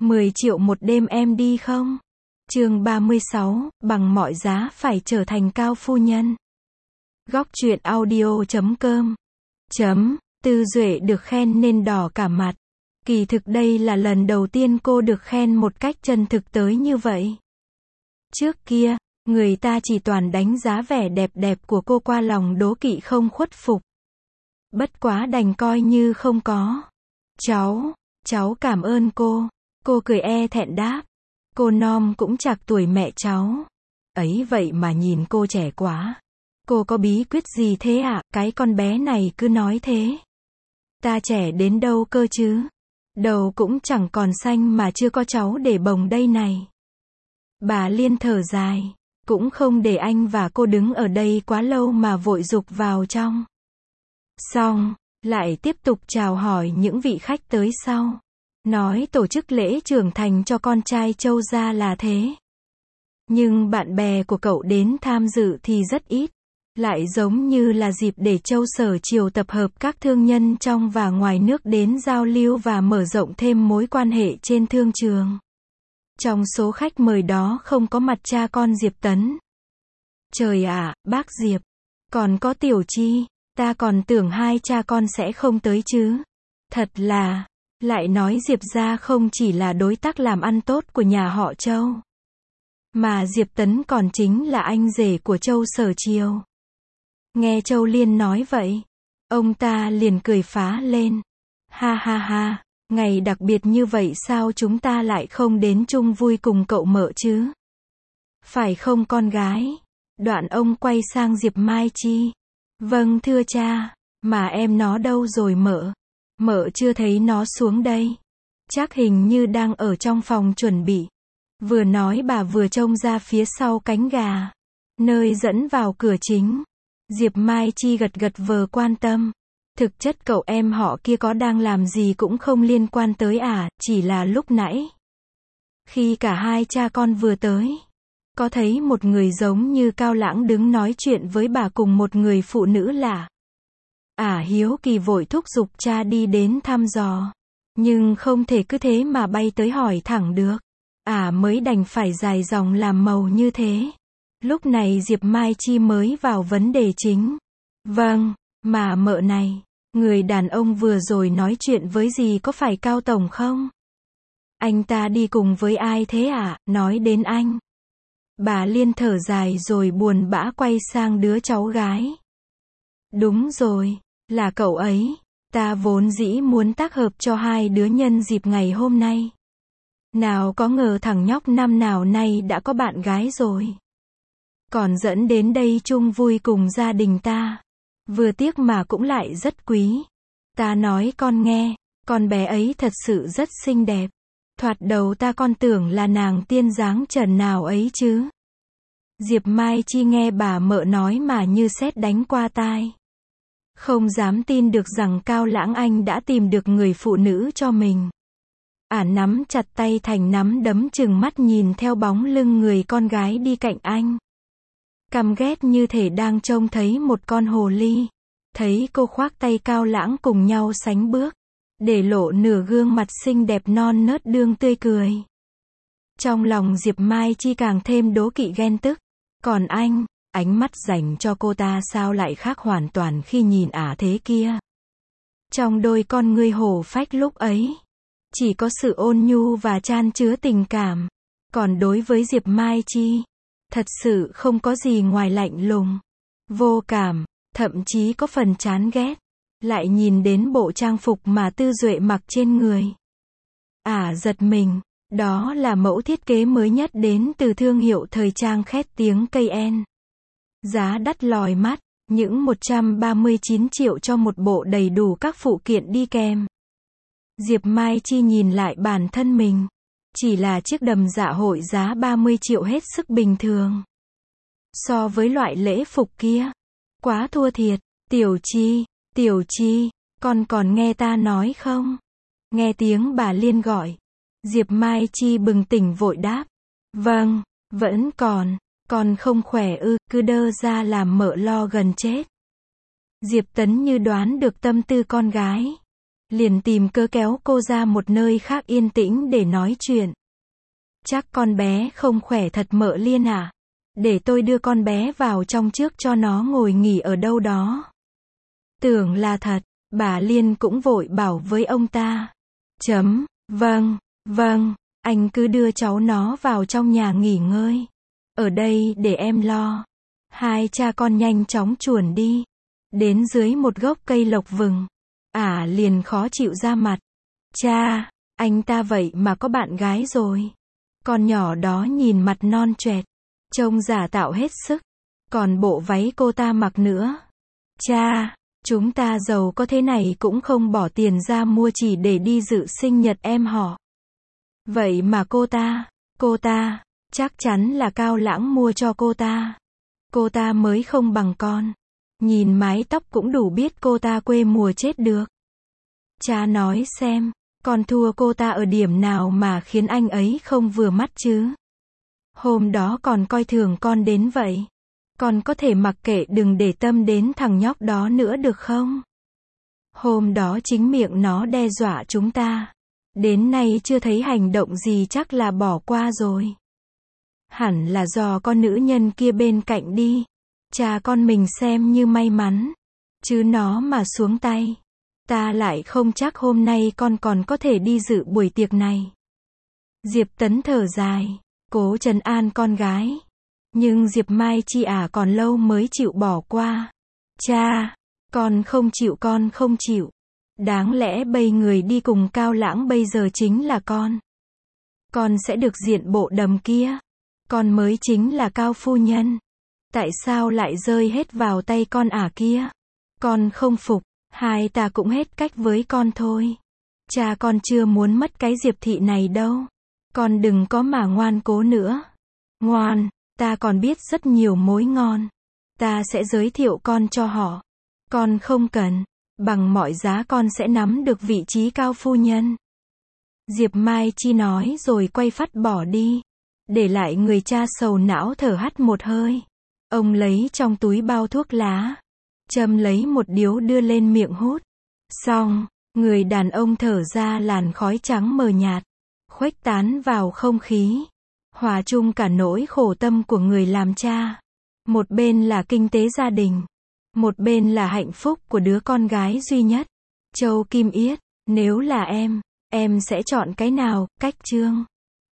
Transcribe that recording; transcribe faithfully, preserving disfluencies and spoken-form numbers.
mười triệu một đêm em đi không? Chương ba mươi sáu, bằng mọi giá phải trở thành cao phu nhân. Góc truyện audio chấm com. Chấm, Tư Duệ được khen nên đỏ cả mặt. Kỳ thực đây là lần đầu tiên cô được khen một cách chân thực tới như vậy. Trước kia, người ta chỉ toàn đánh giá vẻ đẹp đẹp của cô qua lòng đố kỵ không khuất phục. Bất quá đành coi như không có. Cháu, cháu cảm ơn cô. Cô cười e thẹn đáp. Cô Nom cũng chạc tuổi mẹ cháu. Ấy vậy mà nhìn cô trẻ quá. Cô có bí quyết gì thế ạ? À? Cái con bé này cứ nói thế. Ta trẻ đến đâu cơ chứ? Đầu cũng chẳng còn xanh mà chưa có cháu để bồng đây này. Bà Liên thở dài. Cũng không để anh và cô đứng ở đây quá lâu mà vội dục vào trong. Xong, lại tiếp tục chào hỏi những vị khách tới sau. Nói tổ chức lễ trưởng thành cho con trai Châu gia là thế. Nhưng bạn bè của cậu đến tham dự thì rất ít. Lại giống như là dịp để Châu Sở Triều tập hợp các thương nhân trong và ngoài nước đến giao lưu và mở rộng thêm mối quan hệ trên thương trường. Trong số khách mời đó không có mặt cha con Diệp Tấn. Trời ạ, bác Diệp. Còn có Tiểu Chi. Ta còn tưởng hai cha con sẽ không tới chứ. Thật là, lại nói Diệp gia không chỉ là đối tác làm ăn tốt của nhà họ Châu. Mà Diệp Tấn còn chính là anh rể của Châu Sở Triều. Nghe Châu Liên nói vậy, ông ta liền cười phá lên. Ha ha ha, ngày đặc biệt như vậy sao chúng ta lại không đến chung vui cùng cậu mợ chứ? Phải không con gái? Đoạn ông quay sang Diệp Mai Chi. Vâng thưa cha, mà em nó đâu rồi mợ? Mợ chưa thấy nó xuống đây. Chắc hình như đang ở trong phòng chuẩn bị. Vừa nói bà vừa trông ra phía sau cánh gà, nơi dẫn vào cửa chính. Diệp Mai Chi gật gật vờ quan tâm. Thực chất cậu em họ kia có đang làm gì cũng không liên quan tới à, chỉ là lúc nãy. Khi cả hai cha con vừa tới, có thấy một người giống như Cao Lãng đứng nói chuyện với bà cùng một người phụ nữ lạ. Ả à, hiếu kỳ vội thúc giục cha đi đến thăm dò. Nhưng không thể cứ thế mà bay tới hỏi thẳng được. Ả à, mới đành phải dài dòng làm màu như thế. Lúc này Diệp Mai Chi mới vào vấn đề chính. Vâng, mà mợ này, người đàn ông vừa rồi nói chuyện với gì có phải Cao Tổng không? Anh ta đi cùng với ai thế ạ? À? Nói đến anh. Bà Liên thở dài rồi buồn bã quay sang đứa cháu gái. Đúng rồi, là cậu ấy. Ta vốn dĩ muốn tác hợp cho hai đứa nhân dịp ngày hôm nay. Nào có ngờ thằng nhóc năm nào nay đã có bạn gái rồi. Còn dẫn đến đây chung vui cùng gia đình ta. Vừa tiếc mà cũng lại rất quý. Ta nói con nghe, con bé ấy thật sự rất xinh đẹp. Thoạt đầu ta còn tưởng là nàng tiên dáng trần nào ấy chứ. Diệp Mai Chi nghe bà mợ nói mà như sét đánh qua tai. Không dám tin được rằng Cao Lãng anh đã tìm được người phụ nữ cho mình. Ả nắm chặt tay thành nắm đấm chừng mắt nhìn theo bóng lưng người con gái đi cạnh anh. Căm ghét như thể đang trông thấy một con hồ ly. Thấy cô khoác tay Cao Lãng cùng nhau sánh bước. Để lộ nửa gương mặt xinh đẹp non nớt đương tươi cười. Trong lòng Diệp Mai Chi càng thêm đố kỵ ghen tức. Còn anh, ánh mắt dành cho cô ta sao lại khác hoàn toàn khi nhìn Ả thế kia. Trong đôi con ngươi hổ phách lúc ấy, chỉ có sự ôn nhu và chan chứa tình cảm. Còn đối với Diệp Mai Chi, thật sự không có gì ngoài lạnh lùng, vô cảm, thậm chí có phần chán ghét. Lại nhìn đến bộ trang phục mà Tư Duệ mặc trên người. Ả à, giật mình, đó là mẫu thiết kế mới nhất đến từ thương hiệu thời trang khét tiếng K N. Giá đắt lòi mắt, những một trăm ba mươi chín triệu cho một bộ đầy đủ các phụ kiện đi kèm. Diệp Mai Chi nhìn lại bản thân mình. Chỉ là chiếc đầm dạ hội giá ba mươi triệu hết sức bình thường. So với loại lễ phục kia, quá thua thiệt. Tiểu Chi, Tiểu Chi, con còn nghe ta nói không? Nghe tiếng bà Liên gọi. Diệp Mai Chi bừng tỉnh vội đáp. Vâng, vẫn còn, con không khỏe ư, cứ đơ ra làm mợ lo gần chết. Diệp Tấn như đoán được tâm tư con gái. liền tìm cớ kéo cô ra một nơi khác yên tĩnh để nói chuyện. Chắc con bé không khỏe thật mợ Liên à? Để tôi đưa con bé vào trong trước cho nó ngồi nghỉ ở đâu đó. Tưởng là thật, bà Liên cũng vội bảo với ông ta. Chấm, vâng, vâng, anh cứ đưa cháu nó vào trong nhà nghỉ ngơi. Ở đây để em lo. Hai cha con nhanh chóng chuồn đi. Đến dưới một gốc cây lộc vừng. Ả liền khó chịu ra mặt. Cha, anh ta vậy mà có bạn gái rồi. Con nhỏ đó nhìn mặt non choẹt, trông giả tạo hết sức. Còn bộ váy cô ta mặc nữa. Cha, chúng ta giàu có thế này cũng không bỏ tiền ra mua chỉ để đi dự sinh nhật em họ. Vậy mà cô ta, cô ta, chắc chắn là Cao Lãng mua cho cô ta. Cô ta mới không bằng con. Nhìn mái tóc cũng đủ biết cô ta quê mùa chết được. Cha nói xem, con thua cô ta ở điểm nào mà khiến anh ấy không vừa mắt chứ? Hôm đó còn coi thường con đến vậy. Con có thể mặc kệ đừng để tâm đến thằng nhóc đó nữa được không? Hôm đó chính miệng nó đe dọa chúng ta. Đến nay chưa thấy hành động gì chắc là bỏ qua rồi. Hẳn là do con nữ nhân kia bên cạnh đi. Cha con mình xem như may mắn. Chứ nó mà xuống tay. Ta lại không chắc hôm nay con còn có thể đi dự buổi tiệc này. Diệp Tấn thở dài, cố trấn an con gái. Nhưng Diệp Mai Chi à còn lâu mới chịu bỏ qua. Cha, con không chịu con không chịu. Đáng lẽ bây người đi cùng Cao Lãng bây giờ chính là con. Con sẽ được diện bộ đầm kia. Con mới chính là Cao phu nhân. Tại sao lại rơi hết vào tay con ả kia? Con không phục, hai ta cũng hết cách với con thôi. Cha con chưa muốn mất cái Diệp thị này đâu. Con đừng có mà ngoan cố nữa. Ngoan, ta còn biết rất nhiều mối ngon. Ta sẽ giới thiệu con cho họ. Con không cần, bằng mọi giá con sẽ nắm được vị trí Cao phu nhân. Diệp Mai Chi nói rồi quay phắt bỏ đi. Để lại người cha sầu não thở hắt một hơi. Ông lấy trong túi bao thuốc lá. Châm lấy một điếu đưa lên miệng hút. Xong, người đàn ông thở ra làn khói trắng mờ nhạt. Khuếch tán vào không khí. Hòa chung cả nỗi khổ tâm của người làm cha. Một bên là kinh tế gia đình. Một bên là hạnh phúc của đứa con gái duy nhất. Châu Kim Yết, nếu là em, em sẽ chọn cái nào? Cách Chương